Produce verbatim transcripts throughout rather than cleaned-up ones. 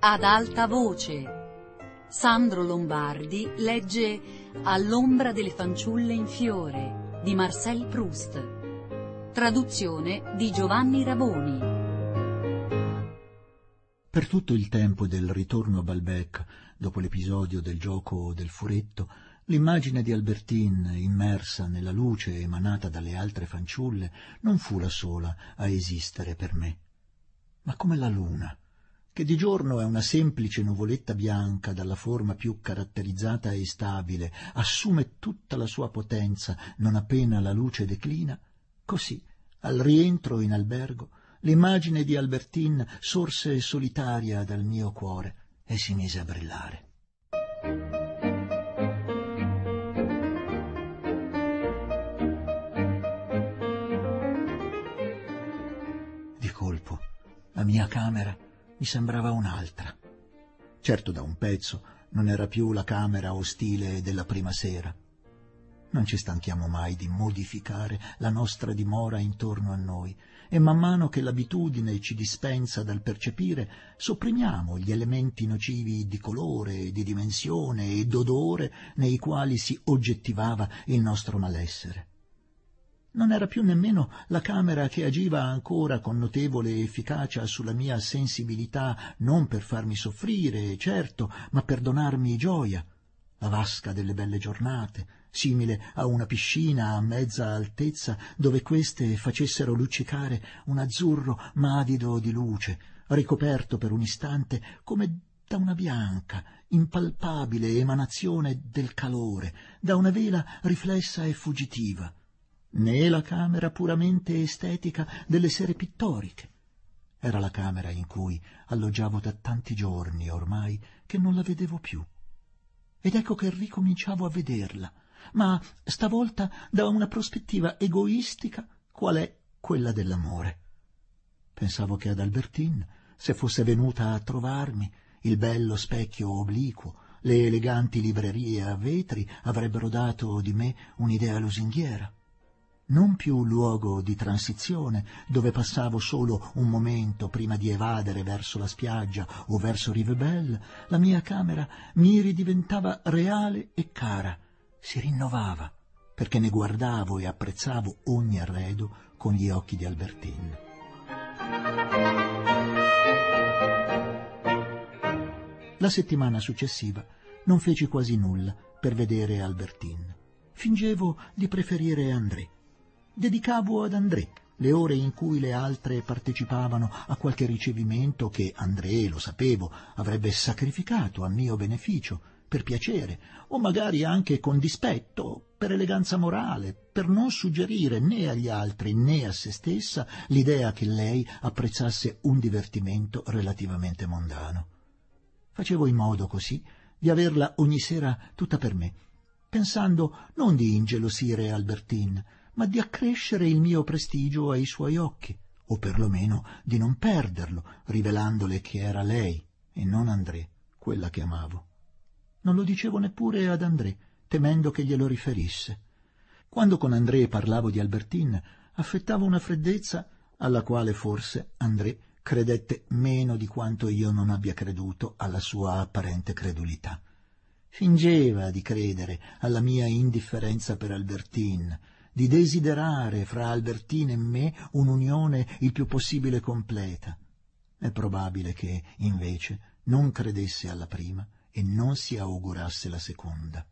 Ad alta voce. Sandro Lombardi legge All'ombra delle fanciulle in fiore di Marcel Proust. Traduzione di Giovanni Raboni. Per tutto il tempo del ritorno a Balbec, dopo l'episodio del gioco del furetto, l'immagine di Albertine, immersa nella luce emanata dalle altre fanciulle, non fu la sola a esistere per me. Ma come la luna, che di giorno è una semplice nuvoletta bianca dalla forma più caratterizzata e stabile, assume tutta la sua potenza non appena la luce declina, così, al rientro in albergo, l'immagine di Albertine sorse solitaria dal mio cuore e si mise a brillare. Di colpo, la mia camera mi sembrava un'altra. Certo, da un pezzo non era più la camera ostile della prima sera. Non ci stanchiamo mai di modificare la nostra dimora intorno a noi e man mano che l'abitudine ci dispensa dal percepire, sopprimiamo gli elementi nocivi di colore, di dimensione e d'odore nei quali si oggettivava il nostro malessere. Non era più nemmeno la camera che agiva ancora con notevole efficacia sulla mia sensibilità, non per farmi soffrire, certo, ma per donarmi gioia, la vasca delle belle giornate, simile a una piscina a mezza altezza dove queste facessero luccicare un azzurro madido di luce, ricoperto per un istante come da una bianca, impalpabile emanazione del calore, da una vela riflessa e fuggitiva, né la camera puramente estetica delle sere pittoriche. Era la camera in cui alloggiavo da tanti giorni ormai che non la vedevo più. Ed ecco che ricominciavo a vederla, ma stavolta da una prospettiva egoistica qual è quella dell'amore. Pensavo che ad Albertine, se fosse venuta a trovarmi, il bello specchio obliquo, le eleganti librerie a vetri avrebbero dato di me un'idea lusinghiera. Non più luogo di transizione, dove passavo solo un momento prima di evadere verso la spiaggia o verso Rivebelle, la mia camera mi ridiventava reale e cara, si rinnovava, perché ne guardavo e apprezzavo ogni arredo con gli occhi di Albertine. La settimana successiva non feci quasi nulla per vedere Albertine. Fingevo di preferire André. Dedicavo ad André le ore in cui le altre partecipavano a qualche ricevimento che André, lo sapevo, avrebbe sacrificato a mio beneficio, per piacere, o magari anche con dispetto, per eleganza morale, per non suggerire né agli altri né a se stessa l'idea che lei apprezzasse un divertimento relativamente mondano. Facevo in modo così di averla ogni sera tutta per me, pensando non di ingelosire Albertine, ma di accrescere il mio prestigio ai suoi occhi, o perlomeno di non perderlo, rivelandole che era lei, e non André, quella che amavo. Non lo dicevo neppure ad André, temendo che glielo riferisse. Quando con André parlavo di Albertine, affettavo una freddezza alla quale forse André credette meno di quanto io non abbia creduto alla sua apparente credulità. Fingeva di credere alla mia indifferenza per Albertine, di desiderare fra Albertine e me un'unione il più possibile completa. È probabile che, invece, non credesse alla prima e non si augurasse la seconda.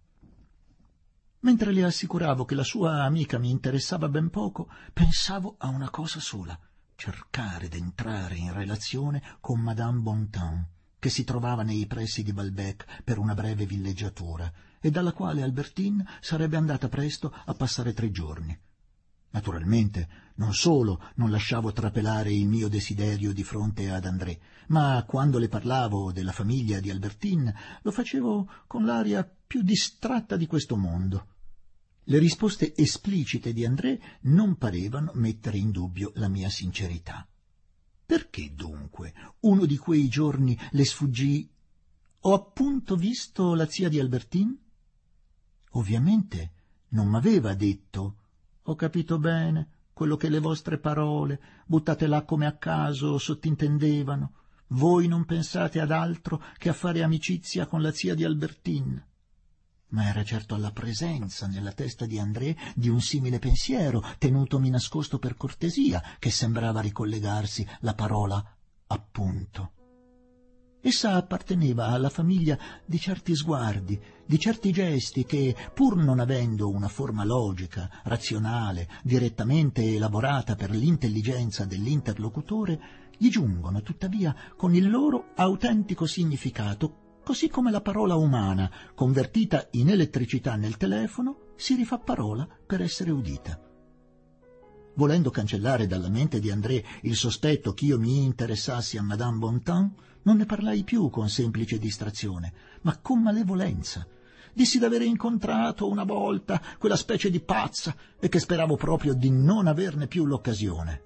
Mentre le assicuravo che la sua amica mi interessava ben poco, pensavo a una cosa sola: cercare d'entrare in relazione con Madame Bontemps, che si trovava nei pressi di Balbec per una breve villeggiatura e dalla quale Albertine sarebbe andata presto a passare tre giorni. Naturalmente, non solo non lasciavo trapelare il mio desiderio di fronte ad André, ma quando le parlavo della famiglia di Albertine lo facevo con l'aria più distratta di questo mondo. Le risposte esplicite di André non parevano mettere in dubbio la mia sincerità. Perché dunque uno di quei giorni le sfuggì: «Ho appunto visto la zia di Albertine?» Ovviamente non m'aveva detto: «Ho capito bene quello che le vostre parole, buttate là come a caso, sottintendevano», Voi non pensate ad altro che a fare amicizia con la zia di Albertine. Ma era certo alla presenza nella testa di André di un simile pensiero, tenutomi nascosto per cortesia, che sembrava ricollegarsi la parola appunto. Essa apparteneva alla famiglia di certi sguardi, di certi gesti che, pur non avendo una forma logica, razionale, direttamente elaborata per l'intelligenza dell'interlocutore, gli giungono tuttavia con il loro autentico significato, così come la parola umana, convertita in elettricità nel telefono, si rifà parola per essere udita. Volendo cancellare dalla mente di André il sospetto ch'io mi interessassi a Madame Bontemps, non ne parlai più con semplice distrazione, ma con malevolenza. Dissi d'avere incontrato una volta quella specie di pazza e che speravo proprio di non averne più l'occasione.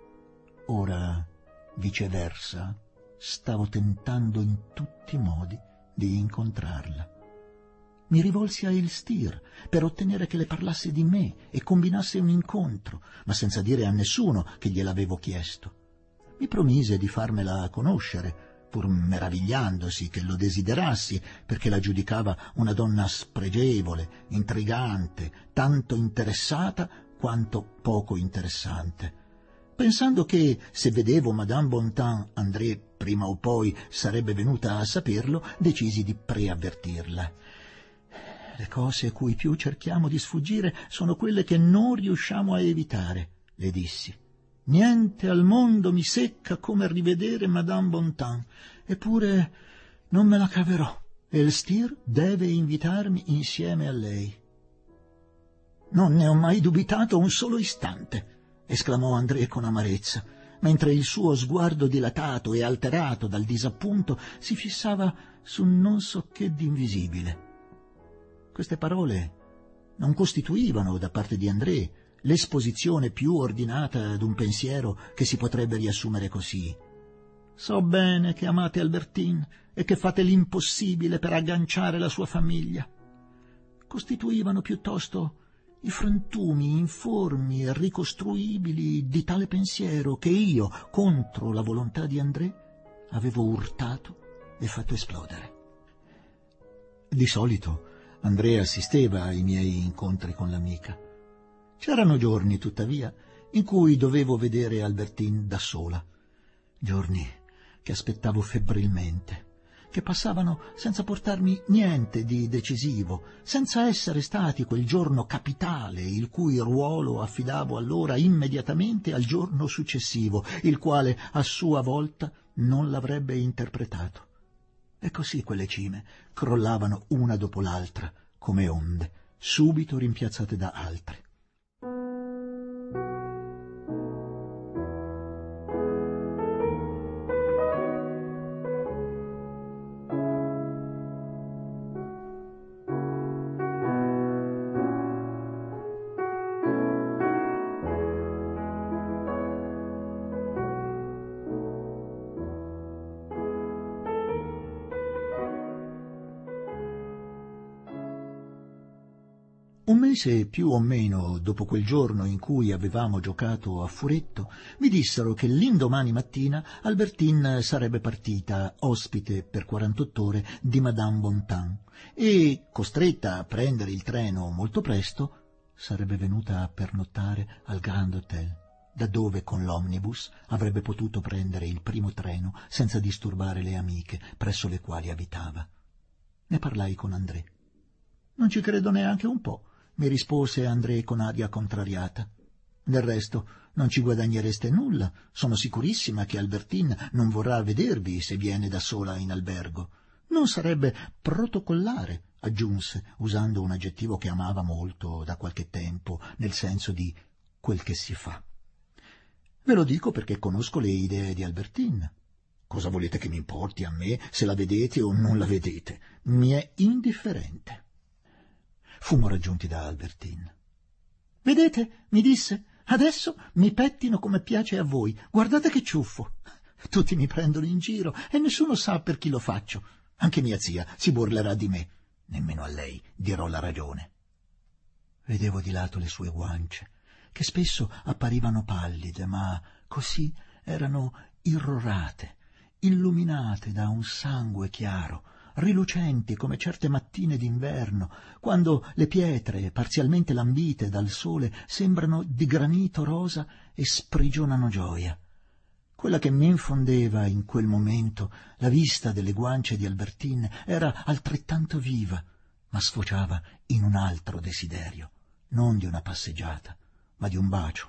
Ora, viceversa, stavo tentando in tutti i modi di incontrarla. Mi rivolsi a Elstir per ottenere che le parlasse di me e combinasse un incontro, ma senza dire a nessuno che gliel'avevo chiesto. Mi promise di farmela conoscere, pur meravigliandosi che lo desiderassi, perché la giudicava una donna spregevole, intrigante, tanto interessata quanto poco interessante. Pensando che, se vedevo Madame Bontemps, André prima o poi sarebbe venuta a saperlo, decisi di preavvertirla. Le cose a cui più cerchiamo di sfuggire sono quelle che non riusciamo a evitare, le dissi. Niente al mondo mi secca come rivedere Madame Bontemps, eppure non me la caverò. Elstir deve invitarmi insieme a lei. Non ne ho mai dubitato un solo istante, esclamò André con amarezza, mentre il suo sguardo dilatato e alterato dal disappunto si fissava su non so che d'invisibile. Queste parole non costituivano, da parte di André, l'esposizione più ordinata d'un pensiero che si potrebbe riassumere così. So bene che amate Albertine e che fate l'impossibile per agganciare la sua famiglia. Costituivano piuttosto i frantumi informi e ricostruibili di tale pensiero che io, contro la volontà di André, avevo urtato e fatto esplodere. Di solito André assisteva ai miei incontri con l'amica. C'erano giorni, tuttavia, in cui dovevo vedere Albertine da sola, giorni che aspettavo febbrilmente, che passavano senza portarmi niente di decisivo, senza essere stati quel giorno capitale il cui ruolo affidavo allora immediatamente al giorno successivo, il quale a sua volta non l'avrebbe interpretato. E così quelle cime crollavano una dopo l'altra, come onde, subito rimpiazzate da altre. Un mese più o meno dopo quel giorno in cui avevamo giocato a furetto, mi dissero che l'indomani mattina Albertine sarebbe partita ospite per quarantotto ore di Madame Bontemps e, costretta a prendere il treno molto presto, sarebbe venuta a pernottare al Grand Hotel, da dove con l'omnibus avrebbe potuto prendere il primo treno senza disturbare le amiche presso le quali abitava. Ne parlai con André. «Non ci credo neanche un po'», mi rispose André con aria contrariata. «Del resto non ci guadagnereste nulla. Sono sicurissima che Albertine non vorrà vedervi se viene da sola in albergo. Non sarebbe protocollare», aggiunse, usando un aggettivo che amava molto da qualche tempo, nel senso di quel che si fa. «Ve lo dico perché conosco le idee di Albertine. Cosa volete che mi importi a me se la vedete o non la vedete? Mi è indifferente». Fummo raggiunti da Albertine. «Vedete», mi disse, «adesso mi pettino come piace a voi. Guardate che ciuffo. Tutti mi prendono in giro e nessuno sa per chi lo faccio. Anche mia zia si burlerà di me. Nemmeno a lei dirò la ragione». Vedevo di lato le sue guance, che spesso apparivano pallide, ma così erano irrorate, illuminate da un sangue chiaro, rilucenti come certe mattine d'inverno, quando le pietre, parzialmente lambite dal sole, sembrano di granito rosa e sprigionano gioia. Quella che mi infondeva in quel momento la vista delle guance di Albertine era altrettanto viva, ma sfociava in un altro desiderio, non di una passeggiata, ma di un bacio.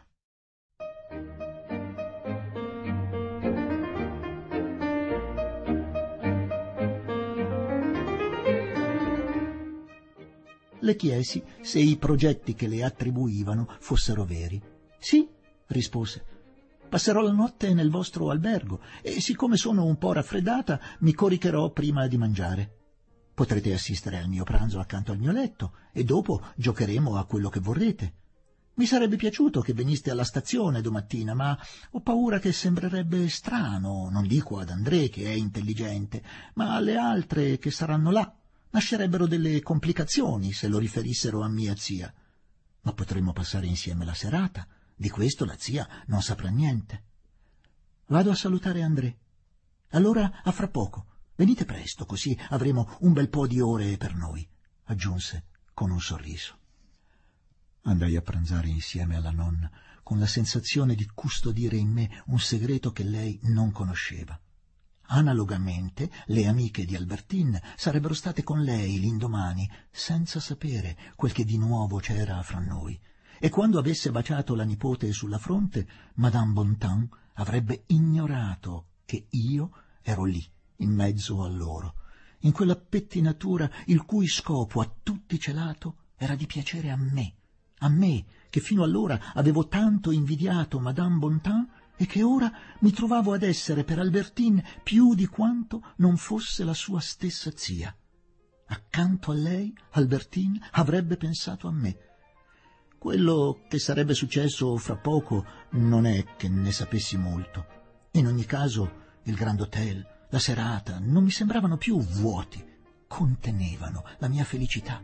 Le chiesi se i progetti che le attribuivano fossero veri. «Sì», rispose, «passerò la notte nel vostro albergo e, siccome sono un po' raffreddata, mi coricherò prima di mangiare. Potrete assistere al mio pranzo accanto al mio letto e dopo giocheremo a quello che vorrete. Mi sarebbe piaciuto che veniste alla stazione domattina, ma ho paura che sembrerebbe strano, non dico ad André, che è intelligente, ma alle altre che saranno là. Nascerebbero delle complicazioni se lo riferissero a mia zia. Ma potremmo passare insieme la serata. Di questo la zia non saprà niente. Vado a salutare André. Allora a fra poco. Venite presto, così avremo un bel po' di ore per noi», aggiunse con un sorriso. Andai a pranzare insieme alla nonna, con la sensazione di custodire in me un segreto che lei non conosceva. Analogamente, le amiche di Albertine sarebbero state con lei l'indomani, senza sapere quel che di nuovo c'era fra noi, e quando avesse baciato la nipote sulla fronte, Madame Bontemps avrebbe ignorato che io ero lì, in mezzo a loro, in quella pettinatura il cui scopo a tutti celato era di piacere a me, a me che fino allora avevo tanto invidiato Madame Bontemps e che ora mi trovavo ad essere per Albertine più di quanto non fosse la sua stessa zia. Accanto a lei, Albertine avrebbe pensato a me. Quello che sarebbe successo fra poco non è che ne sapessi molto. In ogni caso, il Grand Hotel, la serata, non mi sembravano più vuoti, contenevano la mia felicità.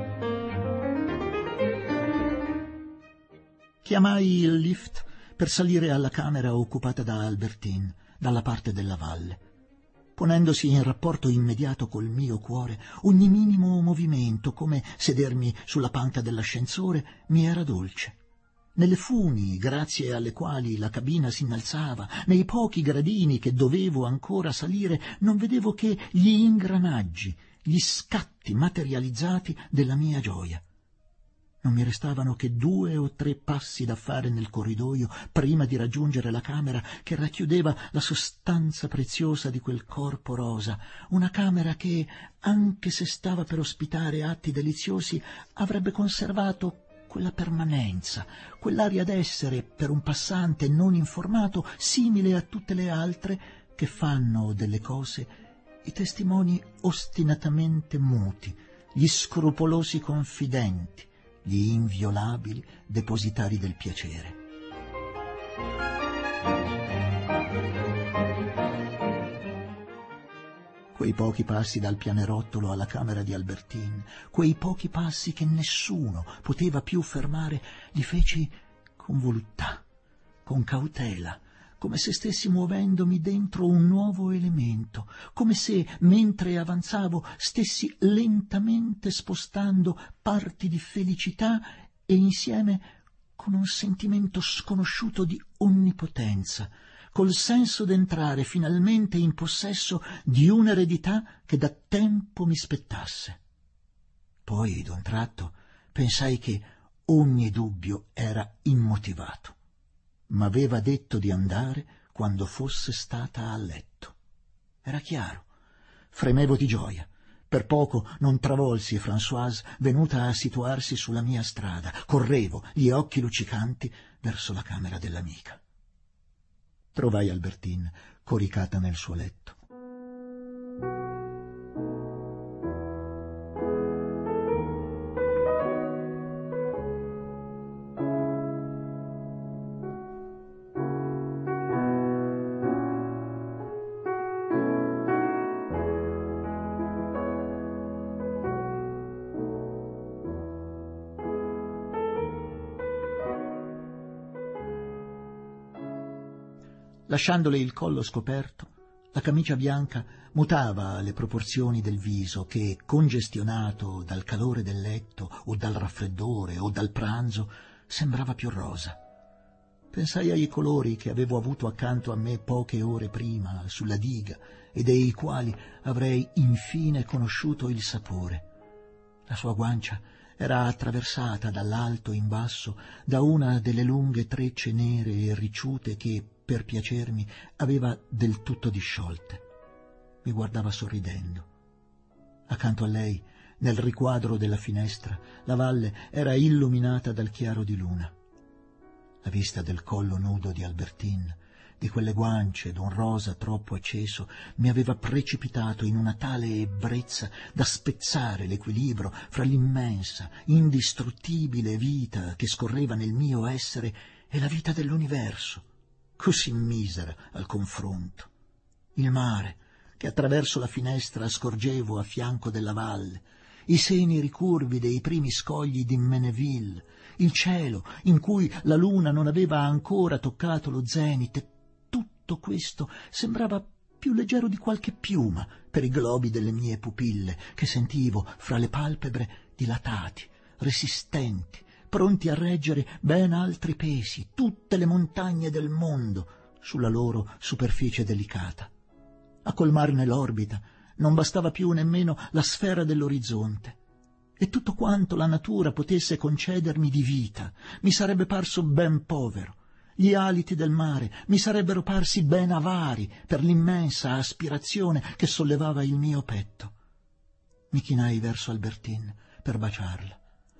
Chiamai il lift per salire alla camera occupata da Albertine, dalla parte della valle. Ponendosi in rapporto immediato col mio cuore, ogni minimo movimento, come sedermi sulla panca dell'ascensore, mi era dolce. Nelle funi, grazie alle quali la cabina si innalzava, nei pochi gradini che dovevo ancora salire, non vedevo che gli ingranaggi, gli scatti materializzati della mia gioia. Non mi restavano che due o tre passi da fare nel corridoio prima di raggiungere la camera che racchiudeva la sostanza preziosa di quel corpo rosa, una camera che, anche se stava per ospitare atti deliziosi, avrebbe conservato quella permanenza, quell'aria d'essere per un passante non informato simile a tutte le altre che fanno delle cose i testimoni ostinatamente muti, gli scrupolosi confidenti, gli inviolabili depositari del piacere. Quei pochi passi dal pianerottolo alla camera di Albertine, quei pochi passi che nessuno poteva più fermare, li feci con voluttà, con cautela, come se stessi muovendomi dentro un nuovo elemento, come se, mentre avanzavo, stessi lentamente spostando parti di felicità e insieme con un sentimento sconosciuto di onnipotenza, col senso d'entrare finalmente in possesso di un'eredità che da tempo mi spettasse. Poi, d'un tratto, pensai che ogni dubbio era immotivato. M'aveva detto di andare quando fosse stata a letto. Era chiaro. Fremevo di gioia. Per poco non travolsi Françoise, venuta a situarsi sulla mia strada. Correvo, gli occhi luccicanti, verso la camera dell'amica. Trovai Albertine coricata nel suo letto. Lasciandole il collo scoperto, La camicia bianca mutava le proporzioni del viso che, congestionato dal calore del letto o dal raffreddore o dal pranzo, sembrava più rosa. Pensai ai colori che avevo avuto accanto a me poche ore prima sulla diga e dei quali avrei infine conosciuto il sapore. La sua guancia era attraversata dall'alto in basso da una delle lunghe trecce nere e ricciute che, per piacermi, aveva del tutto disciolte. Mi guardava sorridendo. Accanto a lei, nel riquadro della finestra, la valle era illuminata dal chiaro di luna. La vista del collo nudo di Albertine, di quelle guance d'un rosa troppo acceso, mi aveva precipitato in una tale ebbrezza da spezzare l'equilibrio fra l'immensa, indistruttibile vita che scorreva nel mio essere e la vita dell'universo, così misera al confronto. Il mare, che attraverso la finestra scorgevo a fianco della valle, i seni ricurvi dei primi scogli di Meneville, il cielo in cui la luna non aveva ancora toccato lo zenit, tutto questo sembrava più leggero di qualche piuma per i globi delle mie pupille che sentivo fra le palpebre dilatati, resistenti, pronti a reggere ben altri pesi, tutte le montagne del mondo sulla loro superficie delicata. A colmarne l'orbita non bastava più nemmeno la sfera dell'orizzonte, e tutto quanto la natura potesse concedermi di vita mi sarebbe parso ben povero. Gli aliti del mare mi sarebbero parsi ben avari per l'immensa aspirazione che sollevava il mio petto. Mi chinai verso Albertine per baciarla.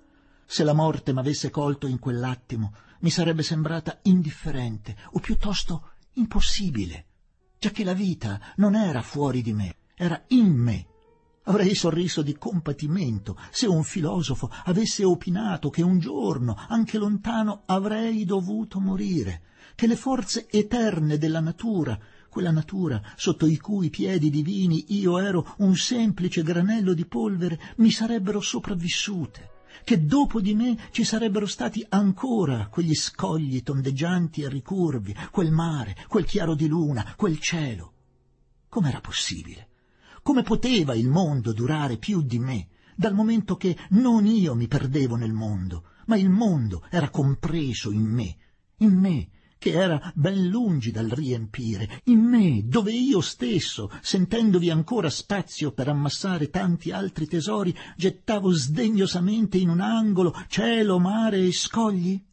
Se la morte m'avesse colto in quell'attimo, mi sarebbe sembrata indifferente, o piuttosto impossibile, giacché la vita non era fuori di me, era in me. Avrei sorriso di compatimento se un filosofo avesse opinato che un giorno, anche lontano, avrei dovuto morire, che le forze eterne della natura, quella natura sotto i cui piedi divini io ero un semplice granello di polvere, mi sarebbero sopravvissute, che dopo di me ci sarebbero stati ancora quegli scogli tondeggianti e ricurvi, quel mare, quel chiaro di luna, quel cielo. Com'era possibile? Come poteva il mondo durare più di me, dal momento che non io mi perdevo nel mondo, ma il mondo era compreso in me, in me che era ben lungi dal riempire, in me dove io stesso, sentendovi ancora spazio per ammassare tanti altri tesori, gettavo sdegnosamente in un angolo cielo, mare e scogli?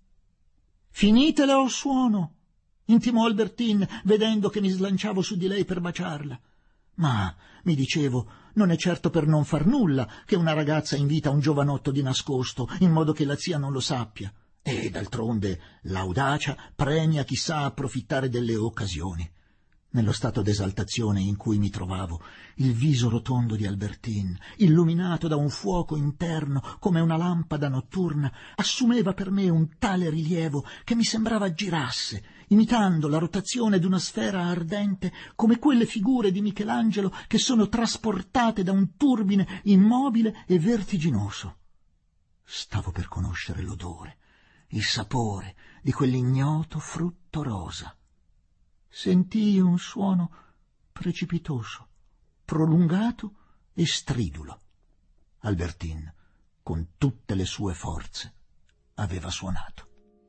«Finitela o suono?» intimò Albertine, vedendo che mi slanciavo su di lei per baciarla. «Ma», mi dicevo, «non è certo per non far nulla che una ragazza invita un giovanotto di nascosto, in modo che la zia non lo sappia. E, d'altronde, l'audacia premia chi sa approfittare delle occasioni». Nello stato d'esaltazione in cui mi trovavo, il viso rotondo di Albertine, illuminato da un fuoco interno come una lampada notturna, assumeva per me un tale rilievo che mi sembrava girasse, imitando la rotazione d'una sfera ardente, come quelle figure di Michelangelo che sono trasportate da un turbine immobile e vertiginoso. Stavo per conoscere l'odore, il sapore di quell'ignoto frutto rosa. Sentii un suono precipitoso, prolungato e stridulo. Albertine, con tutte le sue forze, aveva suonato.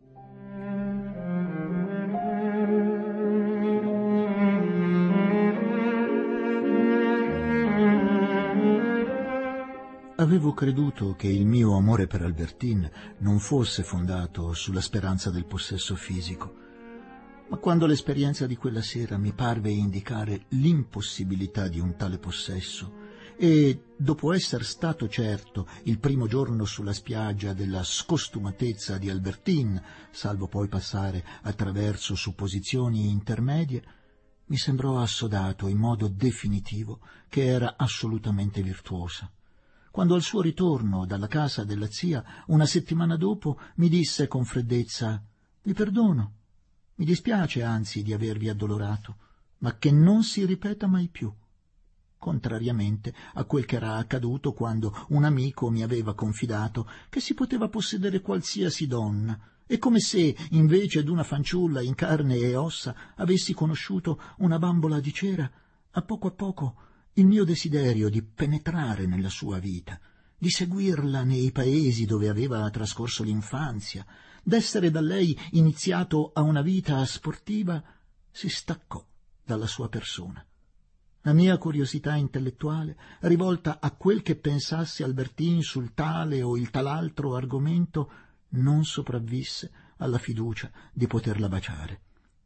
Avevo creduto che il mio amore per Albertine non fosse fondato sulla speranza del possesso fisico, ma quando l'esperienza di quella sera mi parve indicare l'impossibilità di un tale possesso e, dopo esser stato certo il primo giorno sulla spiaggia della scostumatezza di Albertine, salvo poi passare attraverso supposizioni intermedie, mi sembrò assodato in modo definitivo che era assolutamente virtuosa. Quando al suo ritorno dalla casa della zia, una settimana dopo, mi disse con freddezza: «Vi perdono. Mi dispiace anzi di avervi addolorato, ma che non si ripeta mai più», contrariamente a quel che era accaduto quando un amico mi aveva confidato che si poteva possedere qualsiasi donna, e come se, invece d'una fanciulla in carne e ossa, avessi conosciuto una bambola di cera, A poco a poco il mio desiderio di penetrare nella sua vita, di seguirla nei paesi dove aveva trascorso l'infanzia, d'essere da lei iniziato a una vita sportiva, si staccò dalla sua persona. La mia curiosità intellettuale, rivolta a quel che pensasse Albertine sul tale o il tal'altro argomento, non sopravvisse alla fiducia di poterla baciare.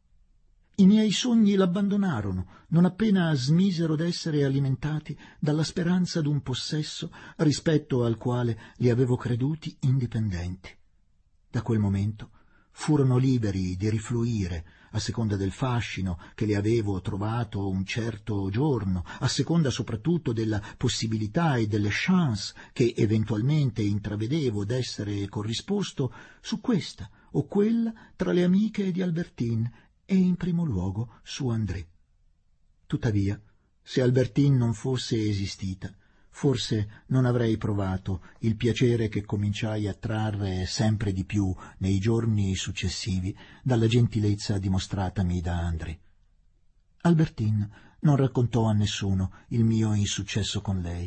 I miei sogni l'abbandonarono non appena smisero d'essere alimentati dalla speranza d'un possesso rispetto al quale li avevo creduti indipendenti. Da quel momento furono liberi di rifluire a seconda del fascino che le avevo trovato un certo giorno, a seconda soprattutto della possibilità e delle chance che eventualmente intravedevo d'essere corrisposto su questa o quella tra le amiche di Albertine e in primo luogo su André. Tuttavia, se Albertine non fosse esistita, forse non avrei provato il piacere che cominciai a trarre sempre di più nei giorni successivi dalla gentilezza dimostratami da André. Albertine non raccontò a nessuno il mio insuccesso con lei.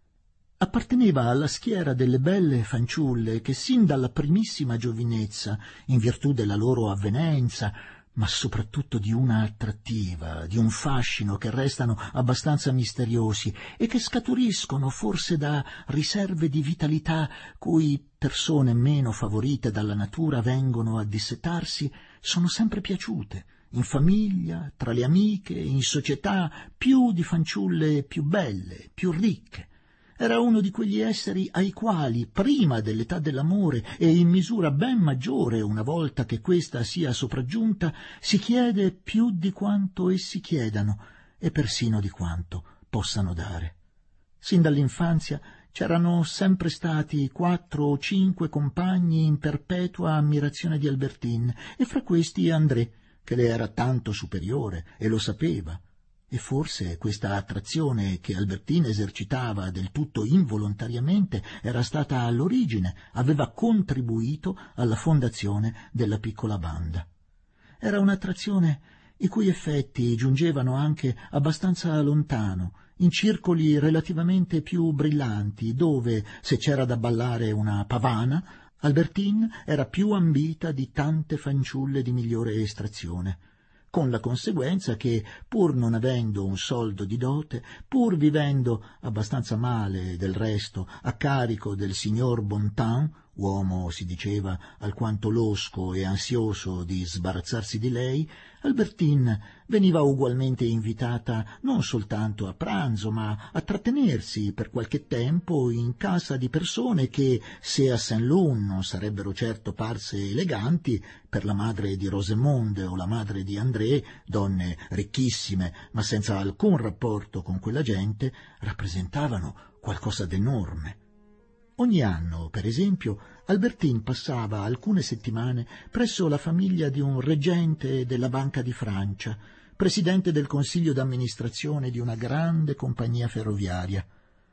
Apparteneva alla schiera delle belle fanciulle che sin dalla primissima giovinezza, in virtù della loro avvenenza, ma soprattutto di una attrattiva, di un fascino che restano abbastanza misteriosi e che scaturiscono forse da riserve di vitalità cui persone meno favorite dalla natura vengono a dissetarsi, sono sempre piaciute, in famiglia, tra le amiche, in società, più di fanciulle più belle, più ricche. Era uno di quegli esseri ai quali, prima dell'età dell'amore e in misura ben maggiore una volta che questa sia sopraggiunta, si chiede più di quanto essi chiedano e persino di quanto possano dare. Sin dall'infanzia c'erano sempre stati quattro o cinque compagni in perpetua ammirazione di Albertine, e fra questi André, che le era tanto superiore e lo sapeva. E forse questa attrazione che Albertine esercitava del tutto involontariamente era stata all'origine, aveva contribuito alla fondazione della piccola banda. Era un'attrazione i cui effetti giungevano anche abbastanza lontano, in circoli relativamente più brillanti, dove, se c'era da ballare una pavana, Albertine era più ambita di tante fanciulle di migliore estrazione, con la conseguenza che, pur non avendo un soldo di dote, pur vivendo abbastanza male del resto a carico del signor Bontemps, uomo, si diceva, alquanto losco e ansioso di sbarazzarsi di lei, Albertine veniva ugualmente invitata non soltanto a pranzo, ma a trattenersi per qualche tempo in casa di persone che, se a Saint-Lô non sarebbero certo parse eleganti, per la madre di Rosemonde o la madre di André, donne ricchissime ma senza alcun rapporto con quella gente, rappresentavano qualcosa d'enorme. Ogni anno, per esempio, Albertine passava alcune settimane presso la famiglia di un reggente della Banca di Francia, presidente del consiglio d'amministrazione di una grande compagnia ferroviaria.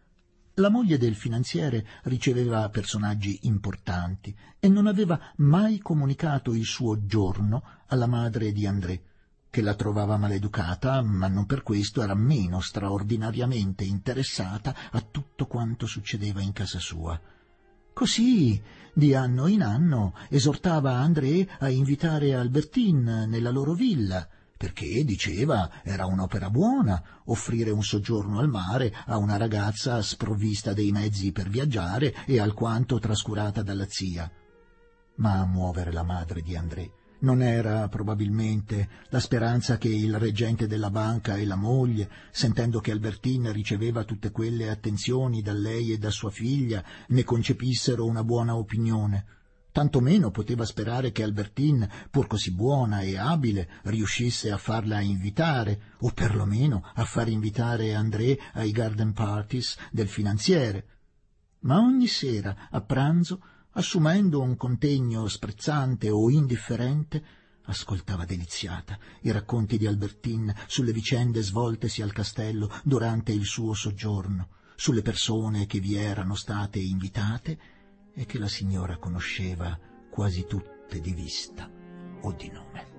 La moglie del finanziere riceveva personaggi importanti e non aveva mai comunicato il suo giorno alla madre di André, che la trovava maleducata, ma non per questo era meno straordinariamente interessata a tutto quanto succedeva in casa sua. Così, di anno in anno, esortava André a invitare Albertine nella loro villa, perché, diceva, era un'opera buona offrire un soggiorno al mare a una ragazza sprovvista dei mezzi per viaggiare e alquanto trascurata dalla zia. Ma a muovere la madre di André non era probabilmente la speranza che il reggente della banca e la moglie, sentendo che Albertine riceveva tutte quelle attenzioni da lei e da sua figlia, ne concepissero una buona opinione. Tanto meno poteva sperare che Albertine, pur così buona e abile, riuscisse a farla invitare, o perlomeno a far invitare André ai garden parties del finanziere. Ma ogni sera, a pranzo, assumendo un contegno sprezzante o indifferente, ascoltava deliziata i racconti di Albertine sulle vicende svoltesi al castello durante il suo soggiorno, sulle persone che vi erano state invitate e che la signora conosceva quasi tutte di vista o di nome.